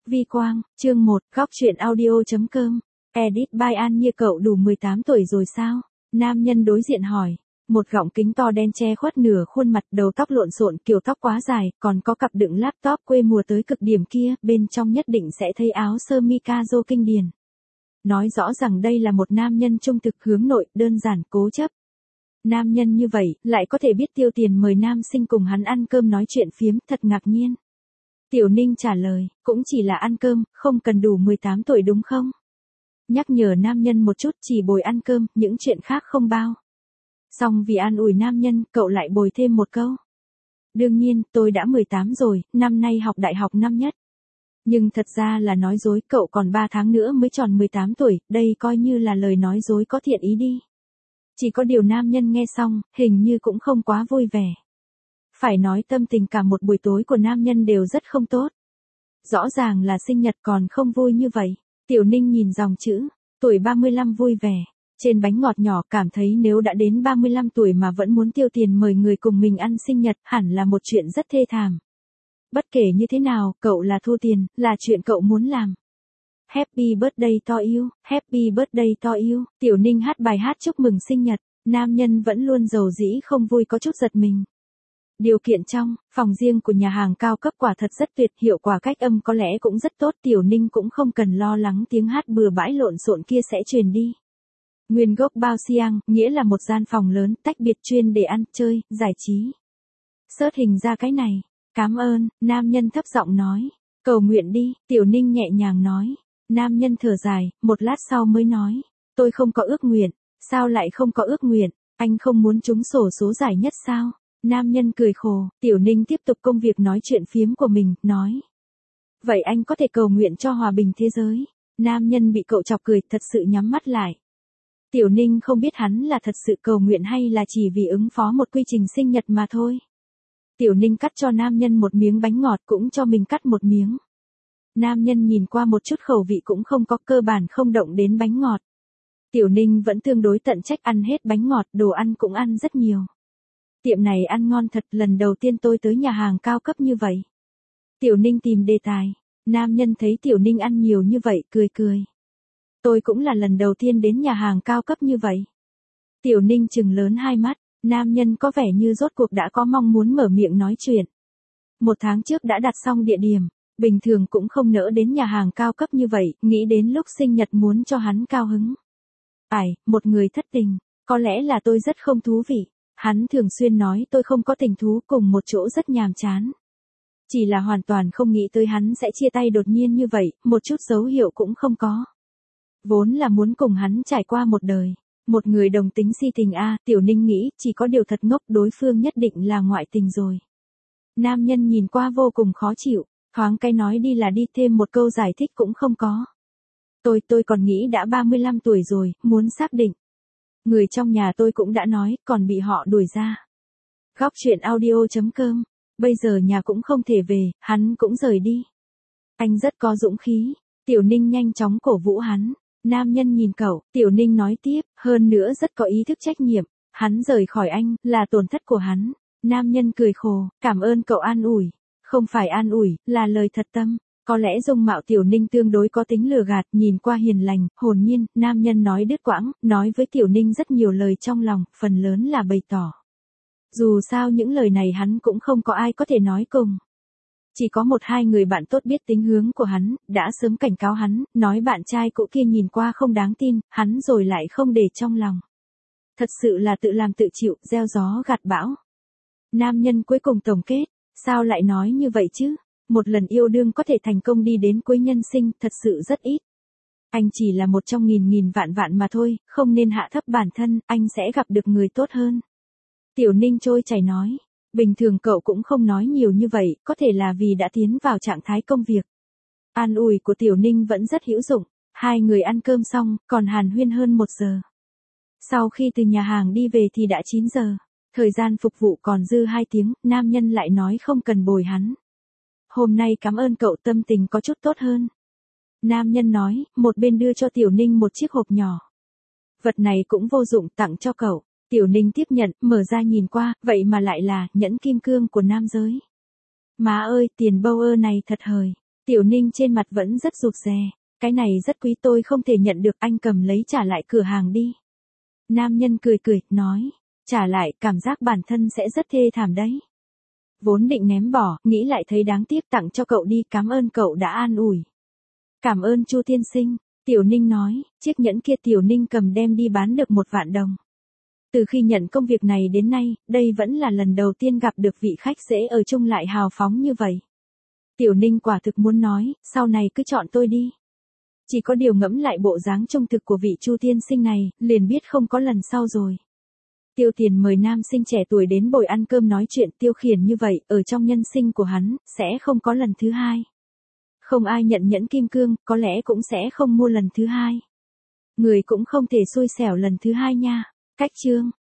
Vi Quang, chương 1, góc truyện audio.com. Edit by An Như. Cậu đủ 18 tuổi rồi sao? Nam nhân đối diện hỏi. Một gọng kính to đen che khuất nửa khuôn mặt, đầu tóc lộn xộn, kiểu tóc quá dài, còn có cặp đựng laptop quê mùa tới cực điểm kia, bên trong nhất định sẽ thấy áo sơ mi Kazo kinh điển. Nói rõ rằng đây là một nam nhân trung thực, hướng nội, đơn giản, cố chấp. Nam nhân như vậy, lại có thể biết tiêu tiền mời nam sinh cùng hắn ăn cơm nói chuyện phiếm, thật ngạc nhiên. Tiểu Ninh trả lời, cũng chỉ là ăn cơm, không cần đủ 18 tuổi đúng không? Nhắc nhở nam nhân một chút, chỉ bồi ăn cơm, những chuyện khác không bao. Xong vì an ủi nam nhân, cậu lại bồi thêm một câu. Đương nhiên, tôi đã 18 rồi, năm nay học đại học năm nhất. Nhưng thật ra là nói dối, cậu còn 3 tháng nữa mới tròn 18 tuổi, đây coi như là lời nói dối có thiện ý đi. Chỉ có điều nam nhân nghe xong, hình như cũng không quá vui vẻ. Phải nói tâm tình cả một buổi tối của nam nhân đều rất không tốt. Rõ ràng là sinh nhật còn không vui như vậy. Tiểu Ninh nhìn dòng chữ, tuổi 35 vui vẻ. Trên bánh ngọt nhỏ, cảm thấy nếu đã đến 35 tuổi mà vẫn muốn tiêu tiền mời người cùng mình ăn sinh nhật, hẳn là một chuyện rất thê thảm. Bất kể như thế nào, cậu là thu tiền, là chuyện cậu muốn làm. Happy birthday to you, happy birthday to you. Tiểu Ninh hát bài hát chúc mừng sinh nhật. Nam nhân vẫn luôn giàu dĩ không vui, có chút giật mình. Điều kiện trong phòng riêng của nhà hàng cao cấp quả thật rất tuyệt, hiệu quả cách âm có lẽ cũng rất tốt, Tiểu Ninh cũng không cần lo lắng tiếng hát bừa bãi lộn xộn kia sẽ truyền đi. Nguyên gốc bao xiang, nghĩa là một gian phòng lớn, tách biệt chuyên để ăn, chơi, giải trí. Search hình ra cái này. Cảm ơn, nam nhân thấp giọng nói. Cầu nguyện đi, Tiểu Ninh nhẹ nhàng nói. Nam nhân thở dài, một lát sau mới nói. Tôi không có ước nguyện. Sao lại không có ước nguyện? Anh không muốn trúng xổ số giải nhất sao? Nam nhân cười khổ, Tiểu Ninh tiếp tục công việc nói chuyện phiếm của mình, nói. Vậy anh có thể cầu nguyện cho hòa bình thế giới. Nam nhân bị cậu chọc cười, thật sự nhắm mắt lại. Tiểu Ninh không biết hắn là thật sự cầu nguyện hay là chỉ vì ứng phó một quy trình sinh nhật mà thôi. Tiểu Ninh cắt cho nam nhân một miếng bánh ngọt, cũng cho mình cắt một miếng. Nam nhân nhìn qua một chút khẩu vị cũng không có, cơ bản không động đến bánh ngọt. Tiểu Ninh vẫn tương đối tận trách, ăn hết bánh ngọt, đồ ăn cũng ăn rất nhiều. Tiệm này ăn ngon thật, lần đầu tiên tôi tới nhà hàng cao cấp như vậy. Tiểu Ninh tìm đề tài. Nam nhân thấy Tiểu Ninh ăn nhiều như vậy, cười cười. Tôi cũng là lần đầu tiên đến nhà hàng cao cấp như vậy. Tiểu Ninh trừng lớn hai mắt, nam nhân có vẻ như rốt cuộc đã có mong muốn mở miệng nói chuyện. 1 tháng trước đã đặt xong địa điểm, bình thường cũng không nỡ đến nhà hàng cao cấp như vậy, nghĩ đến lúc sinh nhật muốn cho hắn cao hứng. Một người thất tình, có lẽ là tôi rất không thú vị. Hắn thường xuyên nói tôi không có tình thú, cùng một chỗ rất nhàm chán. Chỉ là hoàn toàn không nghĩ tới hắn sẽ chia tay đột nhiên như vậy, một chút dấu hiệu cũng không có. Vốn là muốn cùng hắn trải qua một đời. Một người đồng tính si tình Tiểu Ninh nghĩ, chỉ có điều thật ngốc, đối phương nhất định là ngoại tình rồi. Nam nhân nhìn qua vô cùng khó chịu, thoáng cái nói đi là đi, thêm một câu giải thích cũng không có. Tôi còn nghĩ đã 35 tuổi rồi, muốn xác định. Người trong nhà tôi cũng đã nói, còn bị họ đuổi ra. Góc truyện audio.com. Bây giờ nhà cũng không thể về, hắn cũng rời đi. Anh rất có dũng khí. Tiểu Ninh nhanh chóng cổ vũ hắn. Nam nhân nhìn cậu, Tiểu Ninh nói tiếp, hơn nữa rất có ý thức trách nhiệm. Hắn rời khỏi anh, là tổn thất của hắn. Nam nhân cười khổ, cảm ơn cậu an ủi. Không phải an ủi, là lời thật tâm. Có lẽ dung mạo Tiểu Ninh tương đối có tính lừa gạt, nhìn qua hiền lành, hồn nhiên, nam nhân nói đứt quãng, nói với Tiểu Ninh rất nhiều lời trong lòng, phần lớn là bày tỏ. Dù sao những lời này hắn cũng không có ai có thể nói cùng. Chỉ có 1-2 người bạn tốt biết tính hướng của hắn, đã sớm cảnh cáo hắn, nói bạn trai cũ kia nhìn qua không đáng tin, hắn rồi lại không để trong lòng. Thật sự là tự làm tự chịu, gieo gió gặt bão. Nam nhân cuối cùng tổng kết, sao lại nói như vậy chứ? Một lần yêu đương có thể thành công đi đến cuối nhân sinh, thật sự rất ít. Anh chỉ là một trong nghìn vạn mà thôi, không nên hạ thấp bản thân, anh sẽ gặp được người tốt hơn. Tiểu Ninh trôi chảy nói, bình thường cậu cũng không nói nhiều như vậy, có thể là vì đã tiến vào trạng thái công việc. An ủi của Tiểu Ninh vẫn rất hữu dụng, hai người ăn cơm xong, còn hàn huyên hơn 1 giờ. Sau khi từ nhà hàng đi về thì đã 9 giờ, thời gian phục vụ còn dư 2 tiếng, nam nhân lại nói không cần bồi hắn. Hôm nay cảm ơn cậu, tâm tình có chút tốt hơn. Nam nhân nói, một bên đưa cho Tiểu Ninh một chiếc hộp nhỏ. Vật này cũng vô dụng, tặng cho cậu. Tiểu Ninh tiếp nhận, mở ra nhìn qua, vậy mà lại là nhẫn kim cương của nam giới. Má ơi, tiền bâu ơ này thật hời. Tiểu Ninh trên mặt vẫn rất rụt rè. Cái này rất quý, tôi không thể nhận được, anh cầm lấy trả lại cửa hàng đi. Nam nhân cười cười, nói. Trả lại, cảm giác bản thân sẽ rất thê thảm đấy. Vốn định ném bỏ, nghĩ lại thấy đáng tiếc, tặng cho cậu đi, cảm ơn cậu đã an ủi. Cảm ơn Chu tiên sinh, Tiểu Ninh nói, chiếc nhẫn kia Tiểu Ninh cầm đem đi bán được 1 vạn đồng. Từ khi nhận công việc này đến nay, đây vẫn là lần đầu tiên gặp được vị khách dễ ở chung lại hào phóng như vậy. Tiểu Ninh quả thực muốn nói, sau này cứ chọn tôi đi. Chỉ có điều ngẫm lại bộ dáng trung thực của vị Chu tiên sinh này, liền biết không có lần sau rồi. Tiêu Tiền mời nam sinh trẻ tuổi đến bồi ăn cơm nói chuyện tiêu khiển như vậy, ở trong nhân sinh của hắn, sẽ không có lần thứ hai. Không ai nhận nhẫn kim cương, có lẽ cũng sẽ không mua lần thứ hai. Người cũng không thể xui xẻo lần thứ hai nha. Cách chương